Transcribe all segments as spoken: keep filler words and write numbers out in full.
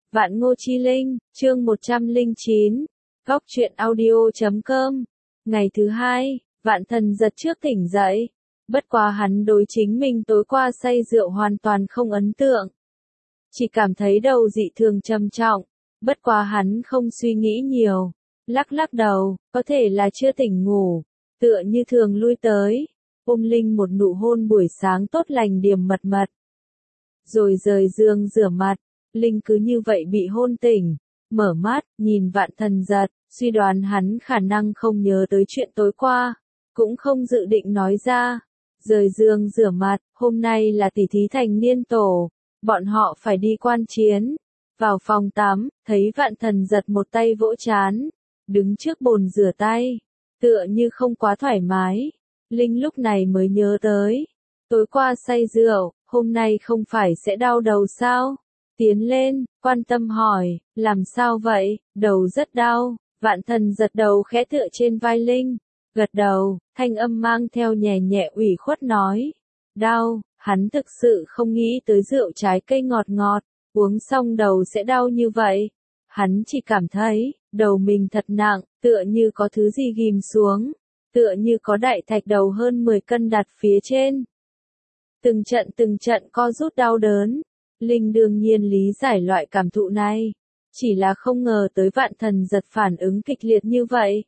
Vạn Ngô Chi Linh, chương một trăm lẻ chín, góc truyện audio chấm com. Ngày thứ hai, Vạn Thần giật trước tỉnh dậy. Bất quá hắn đối chính mình tối qua say rượu hoàn toàn không ấn tượng. Chỉ cảm thấy đầu dị thường trầm trọng. Bất quá hắn không suy nghĩ nhiều. Lắc lắc đầu, có thể là chưa tỉnh ngủ. Tựa như thường lui tới. Ôm Linh một nụ hôn buổi sáng tốt lành điềm mật mật. Rồi rời giường rửa mặt. Linh cứ như vậy bị hôn tỉnh. Mở mắt, nhìn Vạn Thần giật, suy đoán hắn khả năng không nhớ tới chuyện tối qua. Cũng không dự định nói ra. Rời giường rửa mặt, hôm nay là tỷ thí thành niên tổ. Bọn họ phải đi quan chiến. Vào phòng tắm, thấy Vạn Thần giật một tay vỗ chán. Đứng trước bồn rửa tay. Tựa như không quá thoải mái. Linh lúc này mới nhớ tới. Tối qua say rượu, hôm nay không phải sẽ đau đầu sao? Tiến lên, quan tâm hỏi, làm sao vậy, đầu rất đau. Vạn Thần giật đầu khẽ tựa trên vai Linh. Gật đầu, thanh âm mang theo nhẹ nhẹ ủy khuất nói. Đau, hắn thực sự không nghĩ tới rượu trái cây ngọt ngọt, uống xong đầu sẽ đau như vậy. Hắn chỉ cảm thấy, đầu mình thật nặng, tựa như có thứ gì ghim xuống, tựa như có đại thạch đầu hơn mười cân đặt phía trên. Từng trận từng trận co rút đau đớn. Linh đương nhiên lý giải loại cảm thụ này. Chỉ là không ngờ tới Vạn Thần giật phản ứng kịch liệt như vậy.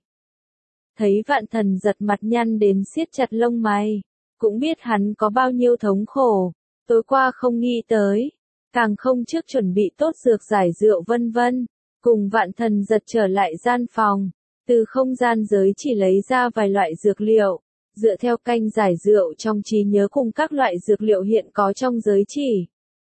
Thấy Vạn Thần giật mặt nhăn đến siết chặt lông mày. Cũng biết hắn có bao nhiêu thống khổ. Tối qua không nghĩ tới. Càng không trước chuẩn bị tốt dược giải rượu vân vân. Cùng Vạn Thần giật trở lại gian phòng. Từ không gian giới chỉ lấy ra vài loại dược liệu. Dựa theo canh giải rượu trong trí nhớ cùng các loại dược liệu hiện có trong giới chỉ.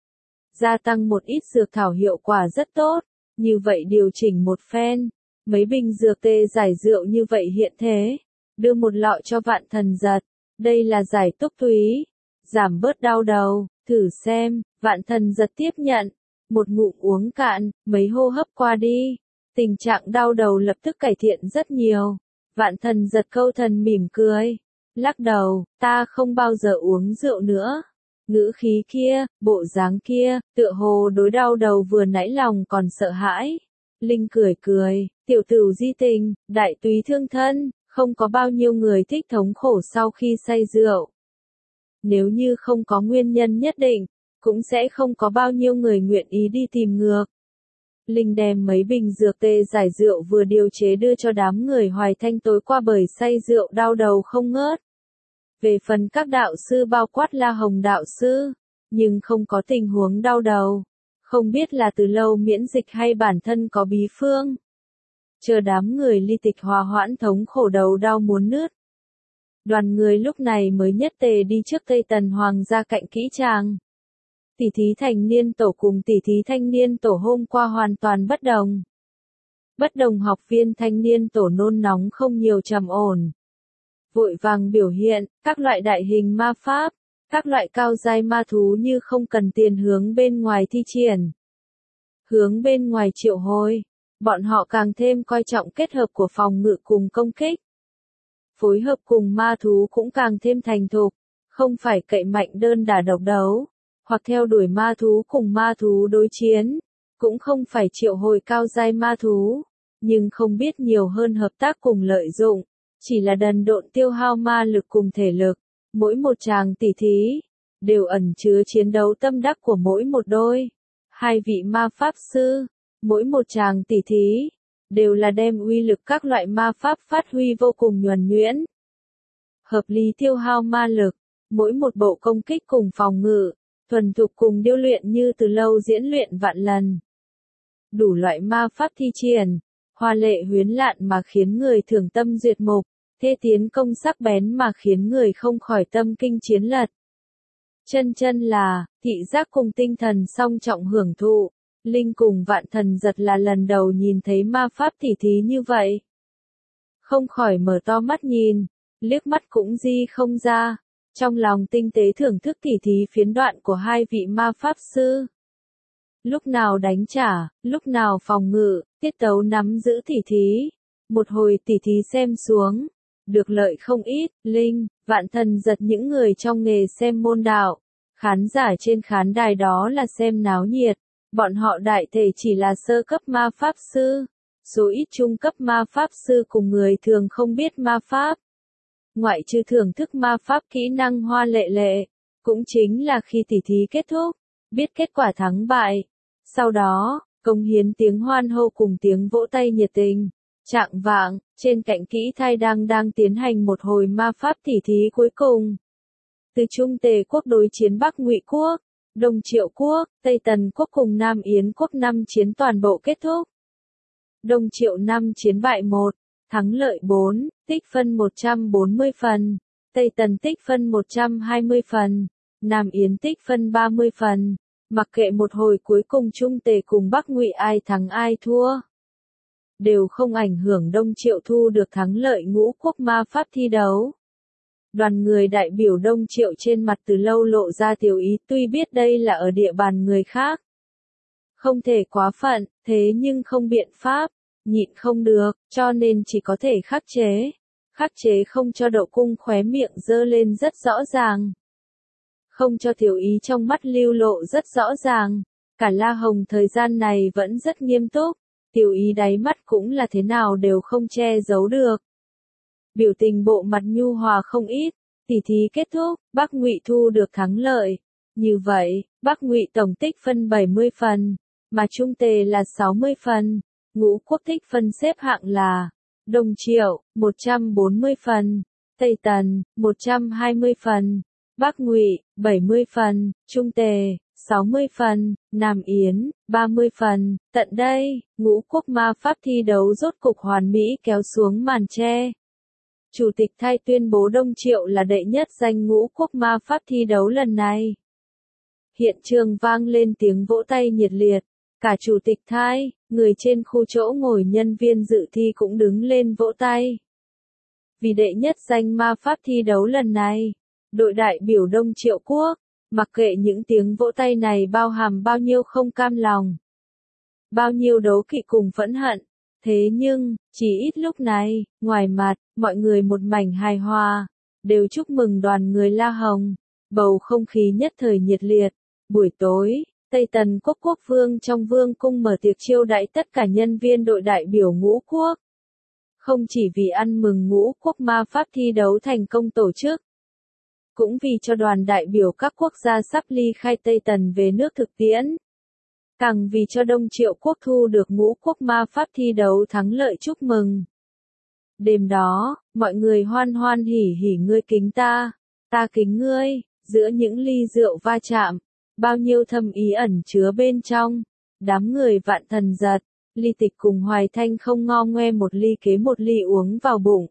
Gia tăng một ít dược thảo hiệu quả rất tốt. Như vậy điều chỉnh một phen. Mấy bình dược tê giải rượu như vậy hiện thế. Đưa một lọ cho Vạn Thần giật. Đây là giải túc túy. Giảm bớt đau đầu. Thử xem. Vạn Thần giật tiếp nhận. Một ngụm uống cạn. Mấy hô hấp qua đi. Tình trạng đau đầu lập tức cải thiện rất nhiều. Vạn Thần giật câu thần mỉm cười. Lắc đầu. Ta không bao giờ uống rượu nữa. Ngữ khí kia, bộ dáng kia, tựa hồ đối đau đầu vừa nãy lòng còn sợ hãi. Linh cười cười, tiểu tử di tình, đại túy thương thân, không có bao nhiêu người thích thống khổ sau khi say rượu. Nếu như không có nguyên nhân nhất định, cũng sẽ không có bao nhiêu người nguyện ý đi tìm ngược. Linh đem mấy bình dược tê giải rượu vừa điều chế đưa cho đám người Hoài Thanh tối qua bởi say rượu đau đầu không ngớt. Về phần các đạo sư bao quát La Hồng đạo sư, nhưng không có tình huống đau đầu. Không biết là từ lâu miễn dịch hay bản thân có bí phương. Chờ đám người ly tịch hòa hoãn thống khổ đầu đau muốn nứt. Đoàn người lúc này mới nhất tề đi trước Tây Tần Hoàng gia cạnh kỹ tràng. Tỷ thí thành niên tổ cùng tỷ thí thanh niên tổ hôm qua hoàn toàn bất đồng. Bất đồng học viên thanh niên tổ nôn nóng không nhiều trầm ổn. Vội vàng biểu hiện, các loại đại hình ma pháp, các loại cao giai ma thú như không cần tiền hướng bên ngoài thi triển. Hướng bên ngoài triệu hồi, bọn họ càng thêm coi trọng kết hợp của phòng ngự cùng công kích. Phối hợp cùng ma thú cũng càng thêm thành thục, không phải cậy mạnh đơn đả độc đấu, hoặc theo đuổi ma thú cùng ma thú đối chiến, cũng không phải triệu hồi cao giai ma thú, nhưng không biết nhiều hơn hợp tác cùng lợi dụng. Chỉ là đần độn tiêu hao ma lực cùng thể lực, mỗi một tràng tỷ thí, đều ẩn chứa chiến đấu tâm đắc của mỗi một đôi. Hai vị ma pháp sư, mỗi một tràng tỷ thí, đều là đem uy lực các loại ma pháp phát huy vô cùng nhuần nhuyễn. Hợp lý tiêu hao ma lực, mỗi một bộ công kích cùng phòng ngự, thuần thục cùng điêu luyện như từ lâu diễn luyện vạn lần. Đủ loại ma pháp thi triển. Hoa lệ huyến lạn mà khiến người thường tâm duyệt mục, thê tiến công sắc bén mà khiến người không khỏi tâm kinh chiến lật. Chân chân là, thị giác cùng tinh thần song trọng hưởng thụ, Linh cùng Vạn Thần giật là lần đầu nhìn thấy ma pháp tỉ thí như vậy. Không khỏi mở to mắt nhìn, liếc mắt cũng di không ra, trong lòng tinh tế thưởng thức tỉ thí phiến đoạn của hai vị ma pháp sư. Lúc nào đánh trả, lúc nào phòng ngự, tiết tấu nắm giữ tỉ thí. Một hồi tỉ thí xem xuống, được lợi không ít, Linh, Vạn Thần giật những người trong nghề xem môn đạo. Khán giả trên khán đài đó là xem náo nhiệt, Bọn họ đại thể chỉ là sơ cấp ma pháp sư, số ít trung cấp ma pháp sư cùng người thường không biết ma pháp. Ngoại trừ thưởng thức ma pháp kỹ năng hoa lệ lệ, cũng chính là khi tỉ thí kết thúc, biết kết quả thắng bại. Sau đó, cống hiến tiếng hoan hô cùng tiếng vỗ tay nhiệt tình. Trạng vạng, trên cạnh kỹ thai đang đang tiến hành một hồi ma pháp tỉ thí cuối cùng. Từ Trung Tề quốc đối chiến Bắc Ngụy quốc, Đông Triệu quốc, Tây Tần quốc cùng Nam Yến quốc năm chiến toàn bộ kết thúc. Đông Triệu năm chiến bại một, thắng lợi bốn, tích phân một trăm bốn mươi phần, Tây Tần tích phân một trăm hai mươi phần, Nam Yến tích phân ba mươi phần. Mặc kệ một hồi cuối cùng Trung Tề cùng Bắc Ngụy ai thắng ai thua, đều không ảnh hưởng Đông Triệu thu được thắng lợi ngũ quốc ma pháp thi đấu. Đoàn người đại biểu Đông Triệu trên mặt từ lâu lộ ra tiểu ý, tuy biết đây là ở địa bàn người khác. Không thể quá phận, thế nhưng không biện pháp, nhịn không được, cho nên chỉ có thể khắc chế. Khắc chế không cho Đậu Cung khóe miệng dơ lên rất rõ ràng. Không cho tiểu ý trong mắt lưu lộ rất rõ ràng. Cả La Hồng thời gian này vẫn rất nghiêm túc. Tiểu ý đáy mắt cũng là thế nào đều không che giấu được. Biểu tình bộ mặt nhu hòa không ít, tỉ thí kết thúc, Bắc Ngụy thu được thắng lợi. Như vậy, Bắc Ngụy tổng tích phân bảy mươi phần, mà Trung Tề là sáu mươi phần. Ngũ quốc tích phân xếp hạng là Đông Triệu, một trăm bốn mươi phần, Tây Tần, một trăm hai mươi phần, Bắc Ngụy, bảy mươi phần, Trung Tề, sáu mươi phần, Nam Yến, ba mươi phần. Tận đây, ngũ quốc ma pháp thi đấu rốt cục hoàn mỹ kéo xuống màn che. Chủ tịch Thai tuyên bố Đông Triệu là đệ nhất danh ngũ quốc ma pháp thi đấu lần này. Hiện trường vang lên tiếng vỗ tay nhiệt liệt. Cả chủ tịch Thai, người trên khu chỗ ngồi nhân viên dự thi cũng đứng lên vỗ tay. Vì đệ nhất danh ma pháp thi đấu lần này, đội đại biểu Đông Triệu quốc, mặc kệ những tiếng vỗ tay này bao hàm bao nhiêu không cam lòng, bao nhiêu đấu kỵ cùng phẫn hận. Thế nhưng, chỉ ít lúc này, ngoài mặt, mọi người một mảnh hài hòa, đều chúc mừng đoàn người La Hồng. Bầu không khí nhất thời nhiệt liệt. Buổi tối, Tây Tần quốc quốc vương trong vương cung mở tiệc chiêu đãi tất cả nhân viên đội đại biểu ngũ quốc. Không chỉ vì ăn mừng ngũ quốc ma pháp thi đấu thành công tổ chức, cũng vì cho đoàn đại biểu các quốc gia sắp ly khai Tây Tần về nước thực tiễn. Càng vì cho Đông Triệu quốc thu được ngũ quốc ma pháp thi đấu thắng lợi chúc mừng. Đêm đó, mọi người hoan hoan hỉ hỉ ngươi kính ta, ta kính ngươi, giữa những ly rượu va chạm, bao nhiêu thâm ý ẩn chứa bên trong. Đám người Vạn Thần Giật, Ly Tịch cùng Hoài Thanh không ngo ngoe một ly kế một ly uống vào bụng.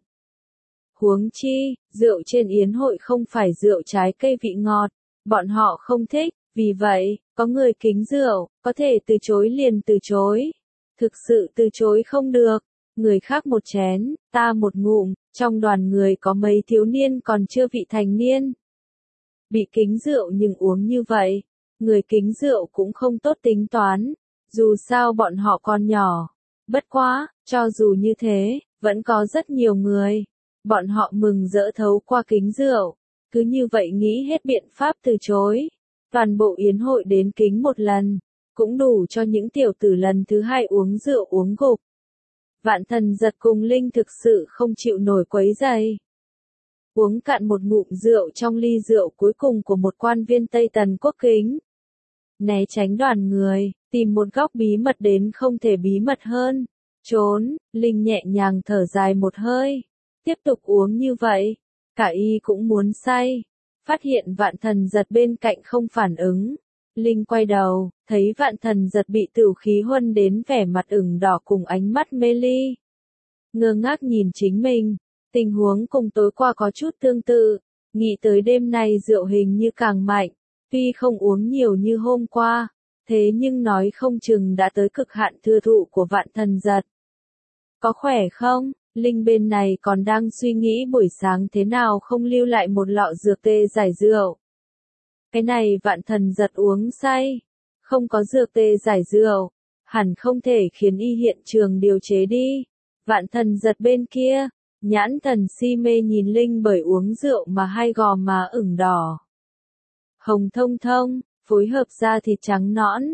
Huống chi, rượu trên yến hội không phải rượu trái cây vị ngọt, bọn họ không thích, vì vậy, có người kính rượu, có thể từ chối liền từ chối. Thực sự từ chối không được, người khác một chén, ta một ngụm, trong đoàn người có mấy thiếu niên còn chưa vị thành niên. Bị kính rượu nhưng uống như vậy, người kính rượu cũng không tốt tính toán, dù sao bọn họ còn nhỏ. Bất quá, cho dù như thế, vẫn có rất nhiều người. Bọn họ mừng rỡ thấu qua kính rượu, cứ như vậy nghĩ hết biện pháp từ chối. Toàn bộ yến hội đến kính một lần, cũng đủ cho những tiểu tử lần thứ hai uống rượu uống gục. Vạn Thần Giật cùng Linh thực sự không chịu nổi quấy rầy. Uống cạn một ngụm rượu trong ly rượu cuối cùng của một quan viên Tây Tần quốc kính. Né tránh đoàn người, tìm một góc bí mật đến không thể bí mật hơn. Trốn, Linh nhẹ nhàng thở dài một hơi. Tiếp tục uống như vậy, cả y cũng muốn say. Phát hiện Vạn Thần Giật bên cạnh không phản ứng. Linh quay đầu, thấy Vạn Thần Giật bị tửu khí huân đến vẻ mặt ửng đỏ cùng ánh mắt mê ly. Ngơ ngác nhìn chính mình, tình huống cùng tối qua có chút tương tự, nghĩ tới đêm nay rượu hình như càng mạnh, tuy không uống nhiều như hôm qua, thế nhưng nói không chừng đã tới cực hạn thừa thụ của Vạn Thần Giật. Có khỏe không? Linh bên này còn đang suy nghĩ buổi sáng thế nào không lưu lại một lọ dược tê giải rượu. Cái này Vạn Thần Giật uống say, không có dược tê giải rượu, hẳn không thể khiến y hiện trường điều chế đi. Vạn Thần Giật bên kia, nhãn thần si mê nhìn Linh bởi uống rượu mà hai gò má ửng đỏ. Hồng thông thông, phối hợp da thịt trắng nõn,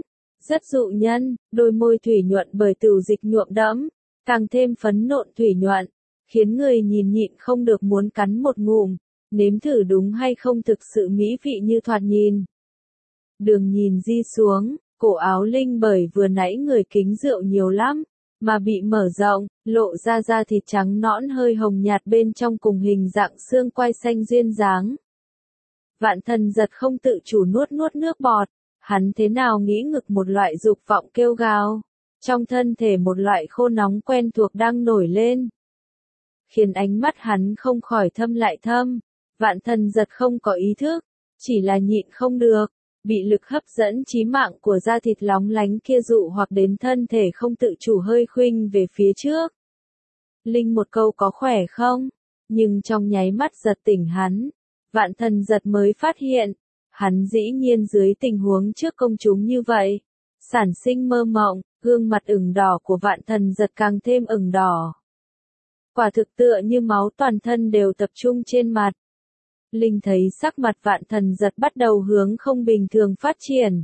rất dụ nhân, đôi môi thủy nhuận bởi tửu dịch nhuộm đẫm, càng thêm phấn nộn thủy nhuận, khiến người nhìn nhịn không được muốn cắn một ngụm, nếm thử đúng hay không thực sự mỹ vị như thoạt nhìn. Đường nhìn di xuống, cổ áo Linh bởi vừa nãy người kính rượu nhiều lắm, mà bị mở rộng, lộ ra da thịt trắng nõn hơi hồng nhạt bên trong cùng hình dạng xương quai xanh duyên dáng. Vạn Thần Giật không tự chủ nuốt nuốt nước bọt, hắn thế nào nghĩ ngực một loại dục vọng kêu gào, trong thân thể một loại khô nóng quen thuộc đang nổi lên, khiến ánh mắt hắn không khỏi thâm lại thâm. Vạn Thần Giật không có ý thức, chỉ là nhịn không được, bị lực hấp dẫn chí mạng của da thịt lóng lánh kia dụ hoặc đến thân thể không tự chủ hơi khuynh về phía trước. Linh một câu có khỏe không? Nhưng trong nháy mắt giật tỉnh hắn, Vạn Thần Giật mới phát hiện, hắn dĩ nhiên dưới tình huống trước công chúng như vậy, sản sinh mơ mộng, gương mặt ửng đỏ của Vạn Thần Giật càng thêm ửng đỏ. Quả thực tựa như máu toàn thân đều tập trung trên mặt. Linh thấy sắc mặt Vạn Thần Giật bắt đầu hướng không bình thường phát triển.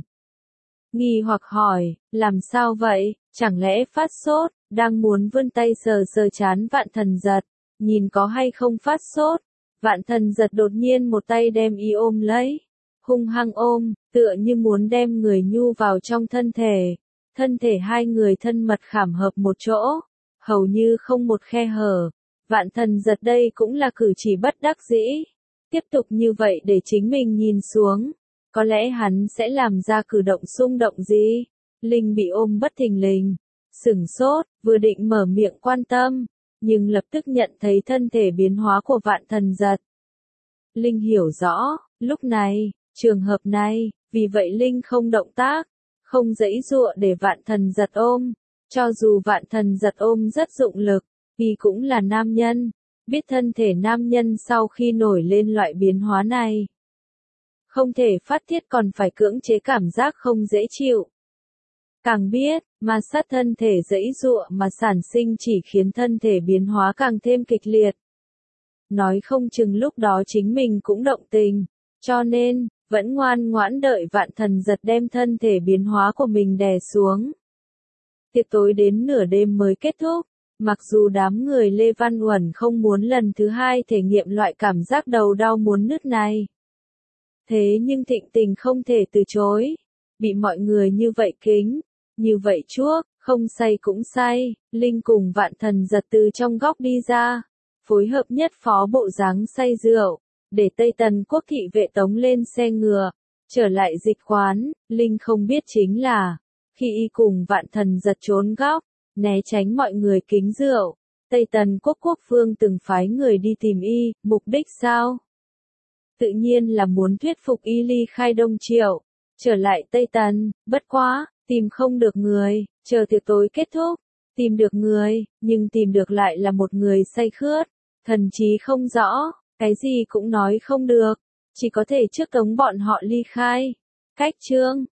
Nghi hoặc hỏi, làm sao vậy, chẳng lẽ phát sốt, đang muốn vươn tay sờ sờ trán Vạn Thần Giật, nhìn có hay không phát sốt. Vạn Thần Giật đột nhiên một tay đem y ôm lấy, hung hăng ôm, tựa như muốn đem người nhu vào trong thân thể. Thân thể hai người thân mật khảm hợp một chỗ, hầu như không một khe hở. Vạn Thần Giật đây cũng là cử chỉ bất đắc dĩ. Tiếp tục như vậy để chính mình nhìn xuống, có lẽ hắn sẽ làm ra cử động xung động gì. Linh bị ôm bất thình lình, sửng sốt, vừa định mở miệng quan tâm, nhưng lập tức nhận thấy thân thể biến hóa của Vạn Thần Giật. Linh hiểu rõ, lúc này, trường hợp này, vì vậy Linh không động tác, không giãy giụa để Vạn Thần Giật ôm. Cho dù Vạn Thần Giật ôm rất dụng lực, vì cũng là nam nhân, biết thân thể nam nhân sau khi nổi lên loại biến hóa này, không thể phát tiết còn phải cưỡng chế cảm giác không dễ chịu. Càng biết, ma sát thân thể giãy giụa mà sản sinh chỉ khiến thân thể biến hóa càng thêm kịch liệt. Nói không chừng lúc đó chính mình cũng động tình, cho nên, vẫn ngoan ngoãn đợi Vạn Thần Giật đem thân thể biến hóa của mình đè xuống. Tiệc tối đến nửa đêm mới kết thúc, mặc dù đám người Lê Văn Uẩn không muốn lần thứ hai thể nghiệm loại cảm giác đầu đau muốn nứt này. Thế nhưng Thịnh Tình không thể từ chối, bị mọi người như vậy kính, như vậy chuốc, không say cũng say. Linh cùng Vạn Thần Giật từ trong góc đi ra, phối hợp nhất phó bộ dáng say rượu, để Tây Tần Quốc thị vệ tống lên xe ngựa, trở lại dịch quán. Linh không biết chính là, khi y cùng Vạn Thần Giật trốn góc, né tránh mọi người kính rượu, Tây Tần Quốc quốc vương từng phái người đi tìm y, mục đích sao? Tự nhiên là muốn thuyết phục y ly khai Đông Triệu, trở lại Tây Tần. Bất quá, tìm không được người, chờ tiệc tối kết thúc, tìm được người, nhưng tìm được lại là một người say khướt, thần trí không rõ, cái gì cũng nói không được, chỉ có thể trước tống bọn họ ly khai. Cách chương